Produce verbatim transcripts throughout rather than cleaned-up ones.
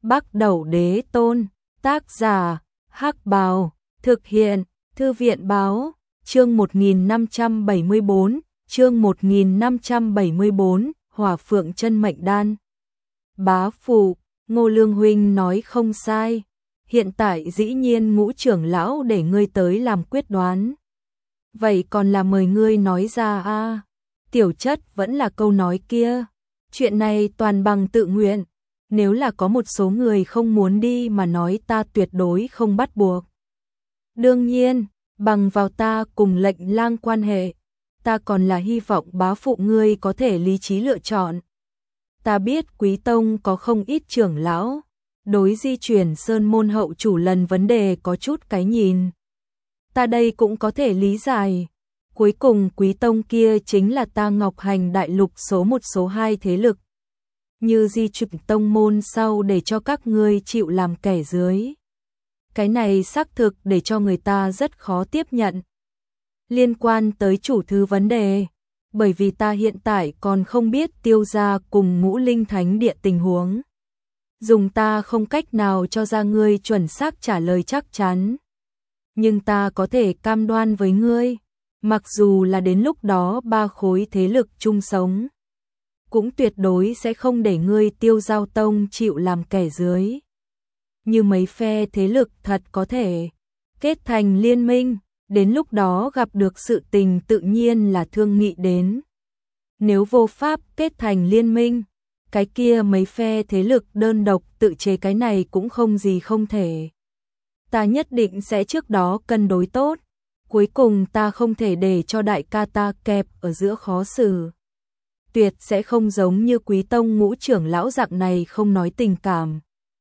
Bắc Đẩu Đế Tôn, tác giả, Hắc Bào, thực hiện, Thư viện Báo, chương một nghìn năm trăm bảy mươi bốn, chương một nghìn năm trăm bảy mươi bốn, Hỏa Phượng Chân Mệnh Đan. Bá phụ, Ngô Lương huynh nói không sai, hiện tại dĩ nhiên Ngũ trưởng lão để ngươi tới làm quyết đoán. Vậy còn là mời ngươi nói ra a. À, tiểu chất vẫn là câu nói kia, chuyện này toàn bằng tự nguyện, nếu là có một số người không muốn đi mà nói ta tuyệt đối không bắt buộc. Đương nhiên, bằng vào ta cùng Lệnh Lang quan hệ, ta còn là hy vọng bá phụ ngươi có thể lý trí lựa chọn. Ta biết Quý tông có không ít trưởng lão, đối di chuyển sơn môn hậu chủ lần vấn đề có chút cái nhìn. Ta đây cũng có thể lý giải. Cuối cùng Quý tông kia chính là ta Ngọc Hành đại lục số một số hai thế lực. Như di chuyển tông môn sau để cho các ngươi chịu làm kẻ dưới. Cái này xác thực để cho người ta rất khó tiếp nhận. Liên quan tới chủ thứ vấn đề, bởi vì ta hiện tại còn không biết Tiêu gia cùng Ngũ Linh Thánh Địa tình huống. Dùng ta không cách nào cho ra ngươi chuẩn xác trả lời chắc chắn. Nhưng ta có thể cam đoan với ngươi, mặc dù là đến lúc đó ba khối thế lực chung sống, cũng tuyệt đối sẽ không để ngươi Tiêu Giao Tông chịu làm kẻ dưới. Như mấy phe thế lực thật có thể kết thành liên minh, đến lúc đó gặp được sự tình tự nhiên là thương nghị đến. Nếu vô pháp kết thành liên minh, cái kia mấy phe thế lực đơn độc tự chế cái này cũng không gì không thể. Ta nhất định sẽ trước đó cân đối tốt, cuối cùng ta không thể để cho đại ca ta kẹp ở giữa khó xử. Tuyệt sẽ không giống như Quý tông Ngũ trưởng lão dạng này không nói tình cảm.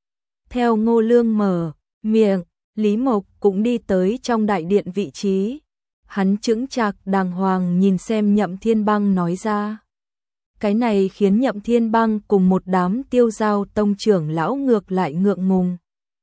Theo Ngô Lương mở miệng, Lý Mộc cũng đi tới trong đại điện vị trí. Hắn chững chạc đàng hoàng nhìn xem Nhậm Thiên Băng nói ra. Cái này khiến Nhậm Thiên Băng cùng một đám Tiêu Giao Tông trưởng lão ngược lại ngượng ngùng.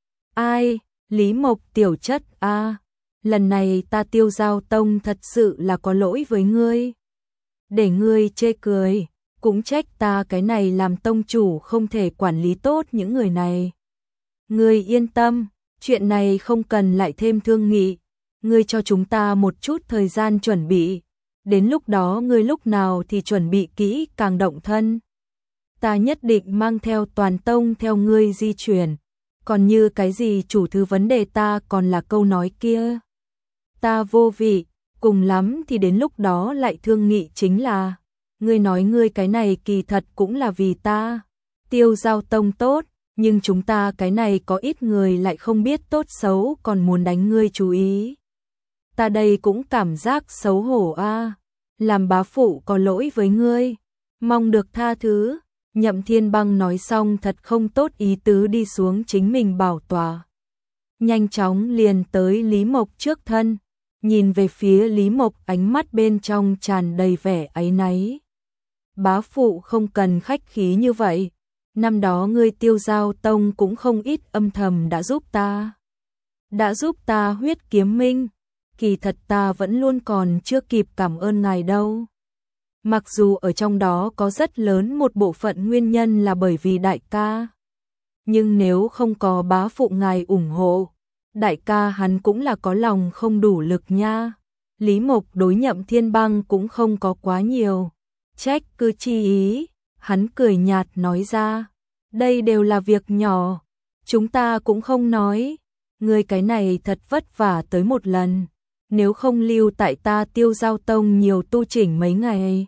Ai, Lý Mộc tiểu chất a, à, lần này ta Tiêu Giao Tông thật sự là có lỗi với ngươi. Để ngươi chê cười, cũng trách ta cái này làm tông chủ không thể quản lý tốt những người này. Ngươi yên tâm, chuyện này không cần lại thêm thương nghị, ngươi cho chúng ta một chút thời gian chuẩn bị, đến lúc đó ngươi lúc nào thì chuẩn bị kỹ càng động thân. Ta nhất định mang theo toàn tông theo ngươi di chuyển, còn như cái gì chủ thứ vấn đề ta còn là câu nói kia. Ta vô vị, cùng lắm thì đến lúc đó lại thương nghị chính là, ngươi nói ngươi cái này kỳ thật cũng là vì ta, Tiêu Giao Tông tốt. Nhưng chúng ta cái này có ít người lại không biết tốt xấu còn muốn đánh ngươi chú ý. Ta đây cũng cảm giác xấu hổ a, à. Làm bá phụ có lỗi với ngươi, mong được tha thứ. Nhậm Thiên Băng nói xong thật không tốt ý tứ đi xuống chính mình bảo tòa. Nhanh chóng liền tới Lý Mộc trước thân, nhìn về phía Lý Mộc ánh mắt bên trong tràn đầy vẻ áy náy. Bá phụ không cần khách khí như vậy. Năm đó ngươi Tiêu Giao Tông cũng không ít âm thầm đã giúp ta. Đã giúp ta huyết kiếm minh. Kỳ thật ta vẫn luôn còn chưa kịp cảm ơn ngài đâu. Mặc dù ở trong đó có rất lớn một bộ phận nguyên nhân là bởi vì đại ca. Nhưng nếu không có bá phụ ngài ủng hộ, đại ca hắn cũng là có lòng không đủ lực nha. Lý Mộc đối Nhậm Thiên Băng cũng không có quá nhiều trách cứ chi ý. Hắn cười nhạt nói ra, đây đều là việc nhỏ, chúng ta cũng không nói, ngươi cái này thật vất vả tới một lần, nếu không lưu tại ta Tiêu Giao Tông nhiều tu chỉnh mấy ngày.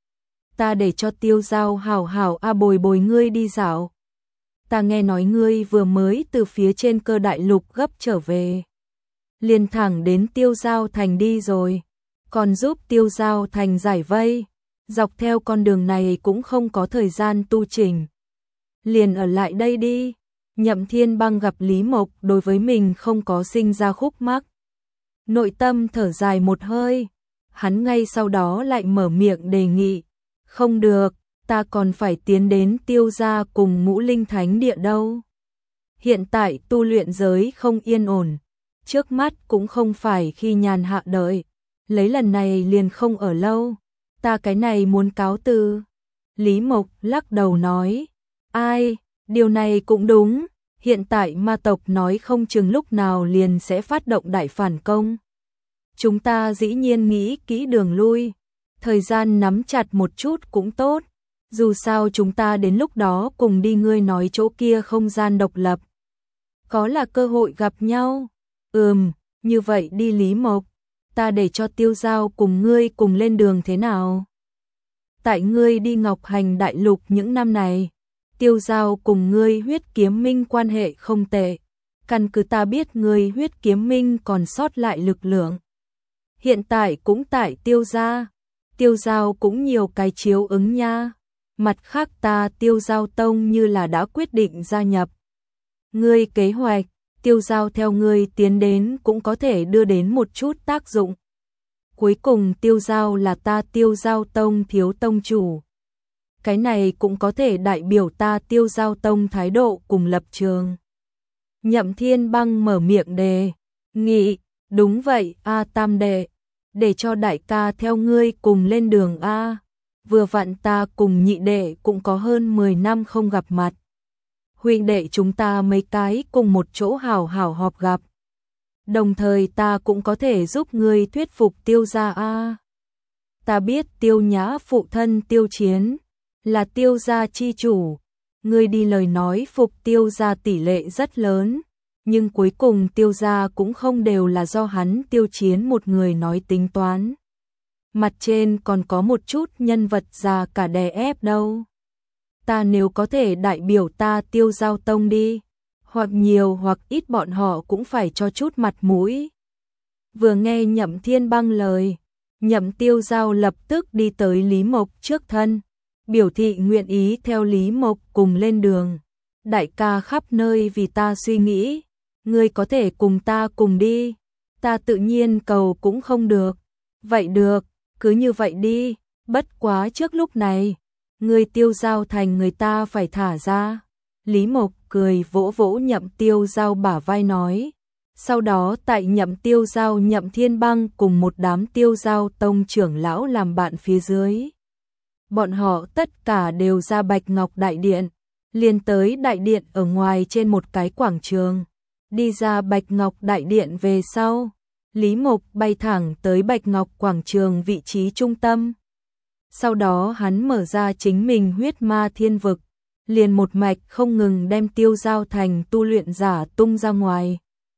Ta để cho Tiêu Giao hảo hảo a bồi bồi ngươi đi dạo. Ta nghe nói ngươi vừa mới từ phía trên Cơ Đại Lục gấp trở về. Liền thẳng đến Tiêu Giao Thành đi rồi, còn giúp Tiêu Giao Thành giải vây. Dọc theo con đường này cũng không có thời gian tu chỉnh. Liền ở lại đây đi. Nhậm Thiên Băng gặp Lý Mộc đối với mình không có sinh ra khúc mắc. Nội tâm thở dài một hơi. Hắn ngay sau đó lại mở miệng đề nghị. Không được, ta còn phải tiến đến Tiêu gia cùng Ngũ Linh Thánh Địa đâu. Hiện tại tu luyện giới không yên ổn. Trước mắt cũng không phải khi nhàn hạ đợi. Lấy lần này liền không ở lâu. Ta cái này muốn cáo từ. Lý Mộc lắc đầu nói, ai, điều này cũng đúng, hiện tại ma tộc nói không chừng lúc nào liền sẽ phát động đại phản công. Chúng ta dĩ nhiên nghĩ kỹ đường lui, thời gian nắm chặt một chút cũng tốt, dù sao chúng ta đến lúc đó cùng đi ngươi nói chỗ kia không gian độc lập. Có là cơ hội gặp nhau. Ừm, như vậy đi Lý Mộc, ta để cho Tiêu Giao cùng ngươi cùng lên đường thế nào? Tại ngươi đi Ngọc Hành Đại Lục những năm này, Tiêu Giao cùng ngươi Huyết Kiếm Minh quan hệ không tệ, căn cứ ta biết ngươi Huyết Kiếm Minh còn sót lại lực lượng. Hiện tại cũng tại Tiêu gia, Tiêu Giao cũng nhiều cái chiếu ứng nha. Mặt khác ta Tiêu Giao Tông như là đã quyết định gia nhập. Ngươi kế hoạch, Tiêu Giao theo ngươi tiến đến cũng có thể đưa đến một chút tác dụng. Cuối cùng Tiêu Giao là ta Tiêu Giao Tông thiếu tông chủ. Cái này cũng có thể đại biểu ta Tiêu Giao Tông thái độ cùng lập trường. Nhậm Thiên Băng mở miệng đề nghị, đúng vậy a tam đệ, để cho đại ca theo ngươi cùng lên đường a. Vừa vặn ta cùng nhị đệ cũng có hơn mười năm không gặp mặt. Huynh đệ chúng ta mấy cái cùng một chỗ hảo hảo họp gặp. Đồng thời ta cũng có thể giúp ngươi thuyết phục Tiêu gia a. Ta biết Tiêu Nhã phụ thân Tiêu Chiến là Tiêu gia chi chủ, ngươi đi lời nói phục Tiêu gia tỷ lệ rất lớn, nhưng cuối cùng Tiêu gia cũng không đều là do hắn Tiêu Chiến một người nói tính toán. Mặt trên còn có một chút nhân vật già cả đè ép đâu. Ta nếu có thể đại biểu ta Tiêu Giao Tông đi, hoặc nhiều hoặc ít bọn họ cũng phải cho chút mặt mũi. Vừa nghe Nhậm Thiên Băng lời, Nhậm Tiêu Giao lập tức đi tới Lý Mộc trước thân, biểu thị nguyện ý theo Lý Mộc cùng lên đường. Đại ca khắp nơi vì ta suy nghĩ, ngươi có thể cùng ta cùng đi, ta tự nhiên cầu cũng không được. Vậy được, cứ như vậy đi, bất quá trước lúc này, ngươi Tiêu Giao thành người ta phải thả ra. Lý Mộc cười vỗ vỗ Nhậm Tiêu Giao bả vai nói. Sau đó tại Nhậm Tiêu Giao Nhậm Thiên Băng cùng một đám Tiêu Giao Tông trưởng lão làm bạn phía dưới. Bọn họ tất cả đều ra Bạch Ngọc Đại Điện, liền tới Đại Điện ở ngoài trên một cái quảng trường. Đi ra Bạch Ngọc Đại Điện về sau, Lý Mộc bay thẳng tới Bạch Ngọc Quảng trường vị trí trung tâm. Sau đó hắn mở ra chính mình huyết ma thiên vực, liền một mạch không ngừng đem Tiêu Giao thành tu luyện giả tung ra ngoài.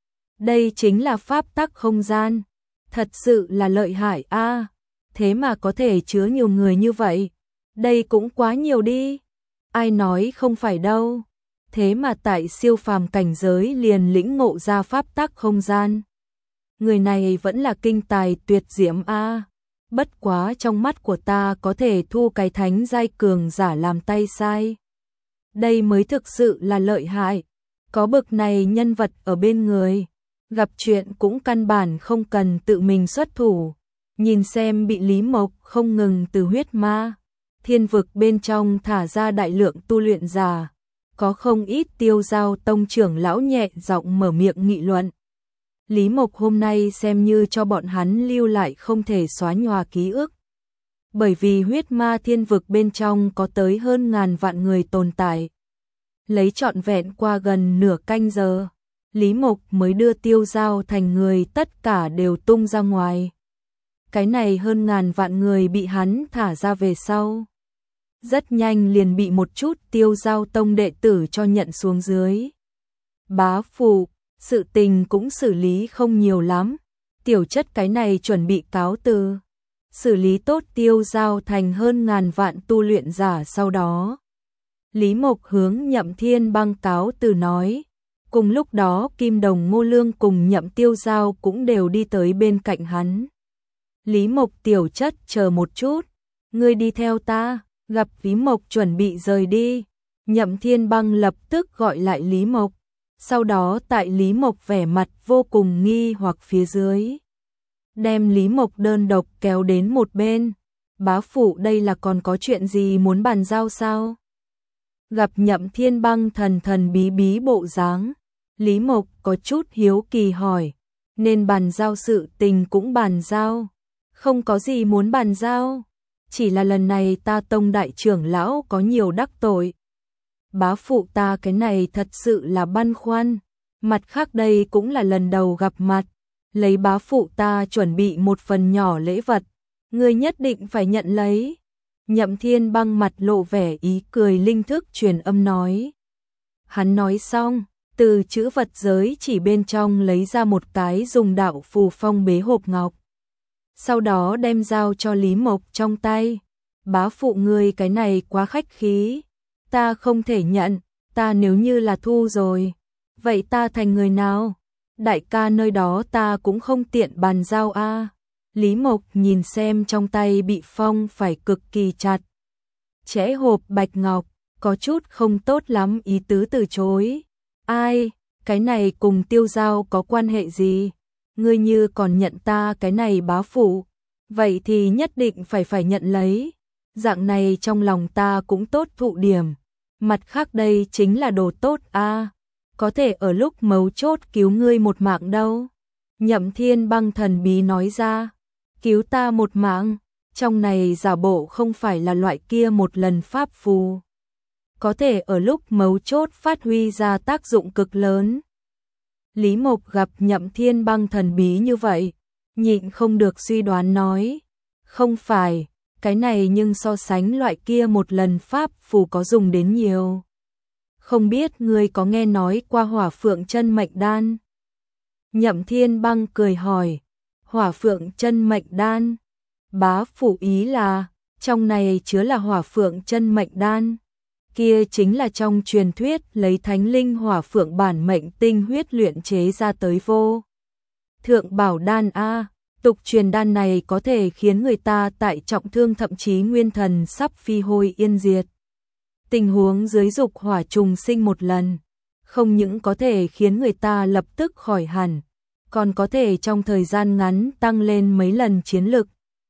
Đây chính là pháp tắc không gian, thật sự là lợi hại a, thế mà có thể chứa nhiều người như vậy, đây cũng quá nhiều đi. Ai nói không phải đâu, thế mà tại siêu phàm cảnh giới liền lĩnh ngộ ra pháp tắc không gian. Người này vẫn là kinh tài tuyệt diễm a. Bất quá trong mắt của ta có thể thu cái thánh giai cường giả làm tay sai. Đây mới thực sự là lợi hại. Có bực này nhân vật ở bên người, gặp chuyện cũng căn bản không cần tự mình xuất thủ. Nhìn xem bị Lý Mộc không ngừng từ huyết ma thiên vực bên trong thả ra đại lượng tu luyện giả, có không ít Tiêu Giao Tông trưởng lão nhẹ giọng mở miệng nghị luận. Lý Mộc hôm nay xem như cho bọn hắn lưu lại không thể xóa nhòa ký ức. Bởi vì huyết ma thiên vực bên trong có tới hơn ngàn vạn người tồn tại. Lấy trọn vẹn qua gần nửa canh giờ, Lý Mộc mới đưa Tiêu Giao thành người tất cả đều tung ra ngoài. Cái này hơn ngàn vạn người bị hắn thả ra về sau, rất nhanh liền bị một chút Tiêu Giao Tông đệ tử cho nhận xuống dưới. Bá phụ, sự tình cũng xử lý không nhiều lắm, tiểu chất cái này chuẩn bị cáo từ. Xử lý tốt Tiêu Giao thành hơn ngàn vạn tu luyện giả sau đó. Lý Mộc hướng Nhậm Thiên Băng cáo từ nói. Cùng lúc đó Kim Đồng Ngô Lương cùng Nhậm Tiêu Giao cũng đều đi tới bên cạnh hắn. Lý Mộc tiểu chất chờ một chút, ngươi đi theo ta. Gặp Lý Mộc chuẩn bị rời đi, Nhậm Thiên Băng lập tức gọi lại Lý Mộc. Sau đó tại Lý Mộc vẻ mặt vô cùng nghi hoặc phía dưới, đem Lý Mộc đơn độc kéo đến một bên. Bá phụ đây là còn có chuyện gì muốn bàn giao sao? Gặp Nhậm Thiên Băng thần thần bí bí bộ dáng, Lý Mộc có chút hiếu kỳ hỏi, nên bàn giao sự tình cũng bàn giao, không có gì muốn bàn giao. Chỉ là lần này ta tông đại trưởng lão có nhiều đắc tội. bá phụ ta cái này thật sự là băn khoăn, mặt khác đây cũng là lần đầu gặp mặt, lấy bá phụ ta chuẩn bị một phần nhỏ lễ vật, ngươi nhất định phải nhận lấy. Nhậm Thiên Băng mặt lộ vẻ ý cười linh thức truyền âm nói. Hắn nói xong, từ chữ vật giới chỉ bên trong lấy ra một cái dùng đạo phù phong bế hộp ngọc. Sau đó đem giao cho Lý Mộc trong tay. Bá phụ ngươi cái này quá khách khí, ta không thể nhận, ta nếu như là thu rồi, vậy ta thành người nào? Đại ca nơi đó ta cũng không tiện bàn giao a. Lý Mộc nhìn xem trong tay bị phong phải cực kỳ chặt chẽ hộp bạch ngọc, có chút không tốt lắm ý tứ từ chối. Ai, cái này cùng Tiêu Giao có quan hệ gì? Ngươi như còn nhận ta cái này bá phụ, vậy thì nhất định phải phải nhận lấy. Dạng này trong lòng ta cũng tốt thụ điểm. Mặt khác đây chính là đồ tốt a, có thể ở lúc mấu chốt cứu ngươi một mạng đâu. Nhậm Thiên Băng thần bí nói ra, cứu ta một mạng, trong này giả bộ không phải là loại kia một lần pháp phù, có thể ở lúc mấu chốt phát huy ra tác dụng cực lớn. Lý Mộc gặp Nhậm Thiên Băng thần bí như vậy, nhịn không được suy đoán nói, không phải, cái này nhưng so sánh loại kia một lần pháp phù có dùng đến nhiều. Không biết ngươi có nghe nói qua Hỏa Phượng Chân Mệnh Đan? Nhậm Thiên Băng cười hỏi, Hỏa Phượng Chân Mệnh Đan? Bá phụ ý là, trong này chứa là Hỏa Phượng Chân Mệnh Đan, kia chính là trong truyền thuyết lấy thánh linh hỏa phượng bản mệnh tinh huyết luyện chế ra tới vô thượng bảo đan a. Tục truyền đan này có thể khiến người ta tại trọng thương thậm chí nguyên thần sắp phi hôi yên diệt. Tình huống dưới dục hỏa trùng sinh một lần, không những có thể khiến người ta lập tức khỏi hẳn, còn có thể trong thời gian ngắn tăng lên mấy lần chiến lực.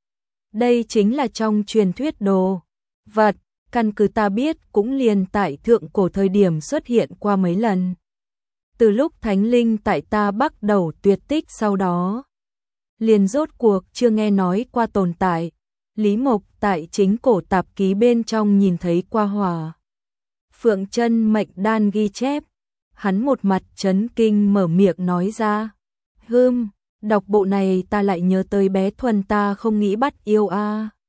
Đây chính là trong truyền thuyết đồ vật, căn cứ ta biết cũng liền tại thượng cổ thời điểm xuất hiện qua mấy lần. Từ lúc thánh linh tại ta bắt đầu tuyệt tích sau đó, liền rốt cuộc chưa nghe nói qua tồn tại. Lý Mộc tại chính cổ tạp ký bên trong nhìn thấy qua Hỏa Phượng Chân Mệnh Đan ghi chép, hắn một mặt chấn kinh mở miệng nói ra, hưm, đọc bộ này ta lại nhớ tới bé Thuần ta không nghĩ bắt yêu a.